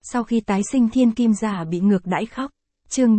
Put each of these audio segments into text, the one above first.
Sau khi tái sinh thiên kim giả bị ngược đãi khóc. Chương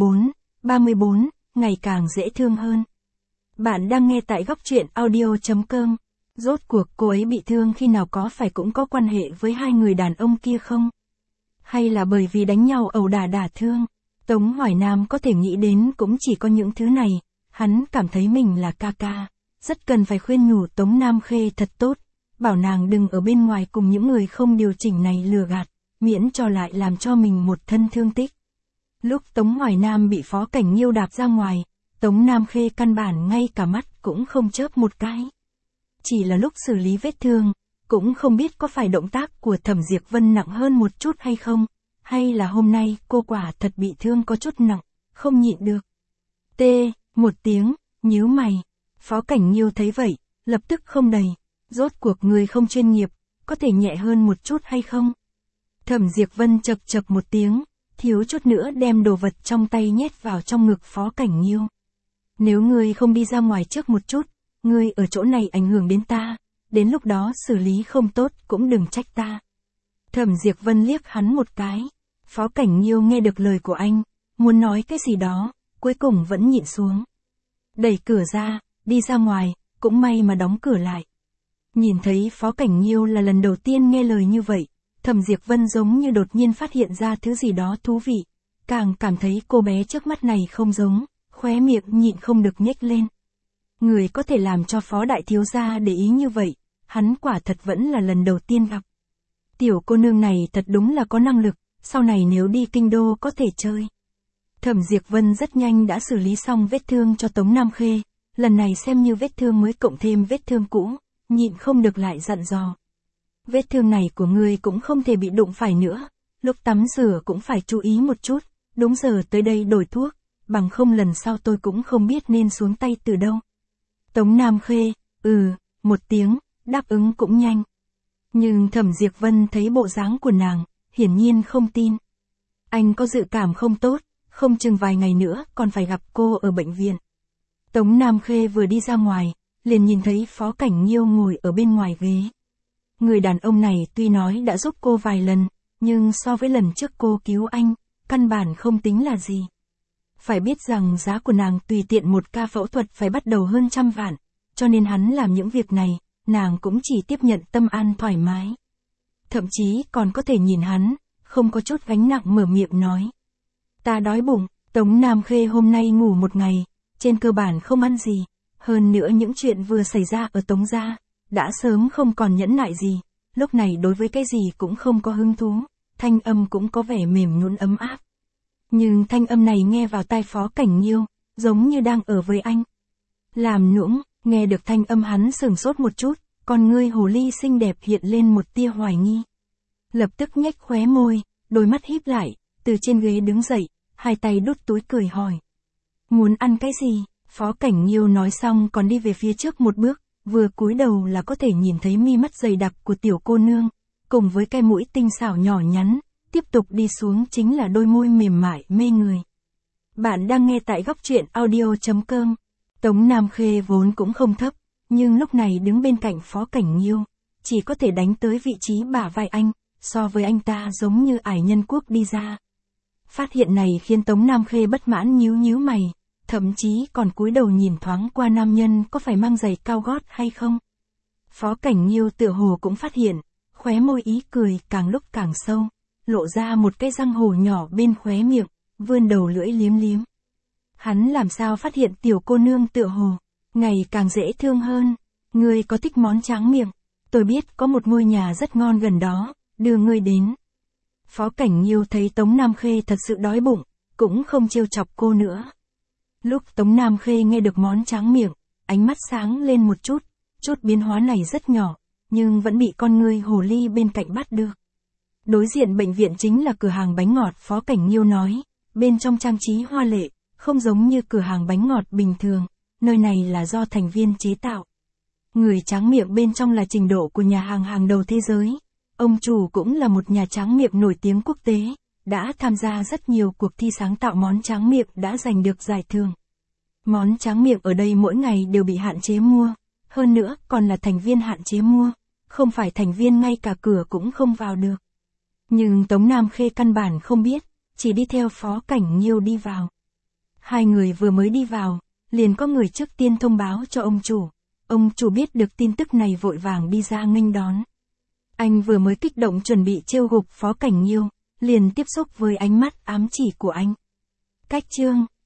34, ngày càng dễ thương hơn. Bạn đang nghe tại góc truyện audio.com. Rốt cuộc cô ấy bị thương khi nào, có phải cũng có quan hệ với hai người đàn ông kia không? Hay là bởi vì đánh nhau ẩu đả thương? Tống Hoài Nam có thể nghĩ đến cũng chỉ có những thứ này. Hắn cảm thấy mình là ca ca, rất cần phải khuyên nhủ Tống Nam Khê thật tốt, bảo nàng đừng ở bên ngoài cùng những người không điều chỉnh này lừa gạt, miễn cho lại làm cho mình một thân thương tích. Lúc Tống Hoài Nam bị Phó Cảnh Nghiêu đạp ra ngoài, Tống Nam Khê căn bản ngay cả mắt cũng không chớp một cái. Chỉ là lúc xử lý vết thương, cũng không biết có phải động tác của Thẩm Diệp Vân nặng hơn một chút hay không, hay là hôm nay cô quả thật bị thương có chút nặng, không nhịn được. Một tiếng, nhíu mày. Phó Cảnh Nghiêu thấy vậy, lập tức không đầy. Rốt cuộc người không chuyên nghiệp, có thể nhẹ hơn một chút hay không? Thẩm Diệp Vân chậc một tiếng, thiếu chút nữa đem đồ vật trong tay nhét vào trong ngực Phó Cảnh Nghiêu. Nếu ngươi không đi ra ngoài trước một chút, ngươi ở chỗ này ảnh hưởng đến ta, đến lúc đó xử lý không tốt cũng đừng trách ta. Thẩm Diệp Vân liếc hắn một cái. Phó Cảnh Nghiêu nghe được lời của anh, muốn nói cái gì đó, cuối cùng vẫn nhịn xuống. Đẩy cửa ra, đi ra ngoài, cũng may mà đóng cửa lại. Nhìn thấy Phó Cảnh Nghiêu là lần đầu tiên nghe lời như vậy, Thẩm Diệp Vân giống như đột nhiên phát hiện ra thứ gì đó thú vị, càng cảm thấy cô bé trước mắt này không giống, khóe miệng nhịn không được nhếch lên. Người có thể làm cho Phó Đại Thiếu gia để ý như vậy, hắn quả thật vẫn là lần đầu tiên gặp. Tiểu cô nương này thật đúng là có năng lực, sau này nếu đi kinh đô có thể chơi. Thẩm Diệp Vân rất nhanh đã xử lý xong vết thương cho Tống Nam Khê, lần này xem như vết thương mới cộng thêm vết thương cũ, nhịn không được lại dặn dò. Vết thương này của ngươi cũng không thể bị đụng phải nữa, lúc tắm rửa cũng phải chú ý một chút, đúng giờ tới đây đổi thuốc, bằng không lần sau tôi cũng không biết nên xuống tay từ đâu. Tống Nam Khê, một tiếng, đáp ứng cũng nhanh. Nhưng Thẩm Diệp Vân thấy bộ dáng của nàng, hiển nhiên không tin. Anh có dự cảm không tốt, không chừng vài ngày nữa còn phải gặp cô ở bệnh viện. Tống Nam Khê vừa đi ra ngoài, liền nhìn thấy Phó Cảnh Nghiêu ngồi ở bên ngoài ghế. Người đàn ông này tuy nói đã giúp cô vài lần, nhưng so với lần trước cô cứu anh, căn bản không tính là gì. Phải biết rằng giá của nàng tùy tiện một ca phẫu thuật phải bắt đầu hơn 100 vạn, cho nên hắn làm những việc này, nàng cũng chỉ tiếp nhận tâm an thoải mái. Thậm chí còn có thể nhìn hắn, không có chút gánh nặng mở miệng nói. Ta đói bụng. Tống Nam Khê hôm nay ngủ một ngày, trên cơ bản không ăn gì, hơn nữa những chuyện vừa xảy ra ở Tống gia, đã sớm không còn nhẫn nại gì, lúc này đối với cái gì cũng không có hứng thú, thanh âm cũng có vẻ mềm nhũn ấm áp. Nhưng thanh âm này nghe vào tai Phó Cảnh Nghiêu, giống như đang ở với anh. Làm nũng, nghe được thanh âm hắn sửng sốt một chút, con ngươi hồ ly xinh đẹp hiện lên một tia hoài nghi. Lập tức nhếch khóe môi, đôi mắt híp lại, từ trên ghế đứng dậy, hai tay đút túi cười hỏi. Muốn ăn cái gì? Phó Cảnh Nghiêu nói xong còn đi về phía trước một bước, vừa cúi đầu là có thể nhìn thấy mi mắt dày đặc của tiểu cô nương, cùng với cái mũi tinh xảo nhỏ nhắn, tiếp tục đi xuống chính là đôi môi mềm mại mê người. Bạn đang nghe tại góc truyện audio.com. Tống Nam Khê vốn cũng không thấp, nhưng lúc này đứng bên cạnh Phó Cảnh Nghiêu, chỉ có thể đánh tới vị trí bả vai anh, so với anh ta giống như ải nhân quốc đi ra. Phát hiện này khiến Tống Nam Khê bất mãn nhíu mày, thậm chí còn cúi đầu nhìn thoáng qua nam nhân có phải mang giày cao gót hay không. Phó Cảnh Nghiêu tựa hồ cũng phát hiện, khóe môi ý cười càng lúc càng sâu, lộ ra một cái răng hổ nhỏ bên khóe miệng, vươn đầu lưỡi liếm. Hắn làm sao phát hiện tiểu cô nương tựa hồ ngày càng dễ thương hơn. Ngươi có thích món tráng miệng? Tôi biết có một ngôi nhà rất ngon gần đó, đưa ngươi đến. Phó Cảnh Nghiêu thấy Tống Nam Khê thật sự đói bụng, cũng không trêu chọc cô nữa. Lúc Tống Nam Khê nghe được món tráng miệng, ánh mắt sáng lên một chút biến hóa này rất nhỏ, nhưng vẫn bị con ngươi hồ ly bên cạnh bắt được. Đối diện bệnh viện chính là cửa hàng bánh ngọt, Phó Cảnh Nghiêu nói, bên trong trang trí hoa lệ, không giống như cửa hàng bánh ngọt bình thường, nơi này là do thành viên chế tạo. Người tráng miệng bên trong là trình độ của nhà hàng hàng đầu thế giới. Ông chủ cũng là một nhà tráng miệng nổi tiếng quốc tế, đã tham gia rất nhiều cuộc thi sáng tạo món tráng miệng đã giành được giải thưởng. Món tráng miệng ở đây mỗi ngày đều bị hạn chế mua, hơn nữa còn là thành viên hạn chế mua, không phải thành viên ngay cả cửa cũng không vào được. Nhưng Tống Nam Khê căn bản không biết, chỉ đi theo Phó Cảnh Nhiêu đi vào. Hai người vừa mới đi vào, liền có người trước tiên thông báo cho ông chủ. Ông chủ biết được tin tức này vội vàng đi ra nghênh đón. Anh vừa mới kích động chuẩn bị trêu gục Phó Cảnh Nhiêu, liền tiếp xúc với ánh mắt ám chỉ của anh. Cách chương